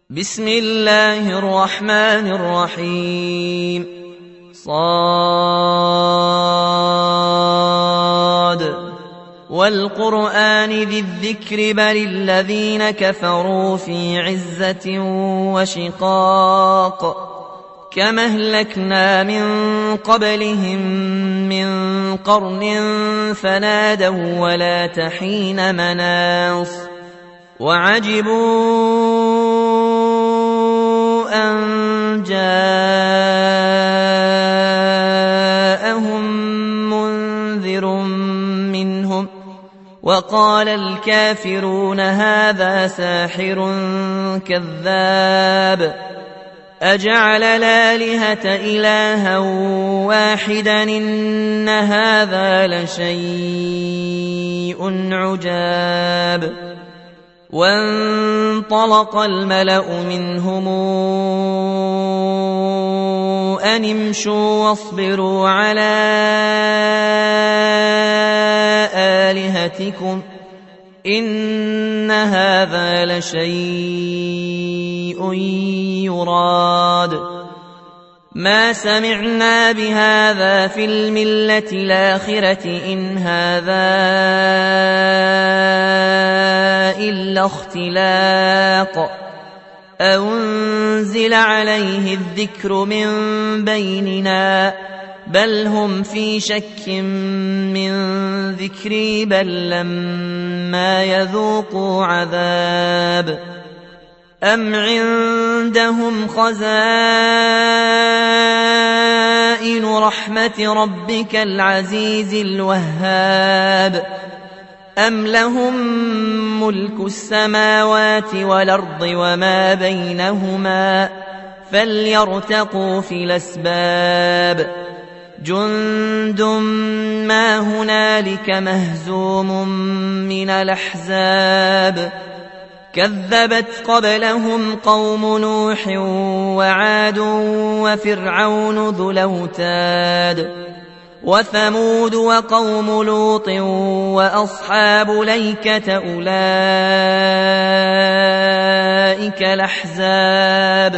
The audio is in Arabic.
بسم الله الرحمن الرحيم صاد والقرآن ذي الذكر بل الذين كفروا في عزة وشقاق كما أهلكنا من قبلهم من قرن فنادوا ولا تحين مناص وعجبوا أن جاءهم منذر منهم وقال الكافرون هذا ساحر كذاب أجعل الآلهة إلها واحدا إن هذا لشيء عجاب وانطلق الملأ منهم أن امشوا واصبروا على آلهتكم إن هذا لشيء يراد ما سمعنا بهذا في الملة الآخرة إن هذا إلا اختلاق أنزل عليه الذكر من بيننا بل هم في شك من ذكري بل لما يذوقوا عذاب أم عندهم خزائن رحمة ربك العزيز الوهاب أم لهم ملك السماوات والأرض وما بينهما فليرتقوا في الأسباب جند ما هنالك مهزوم من الأحزاب كذبت قبلهم قوم نوح وعاد وفرعون ذو الأوتاد وثمود وقوم لوط وأصحاب الأيكة أولئك الأحزاب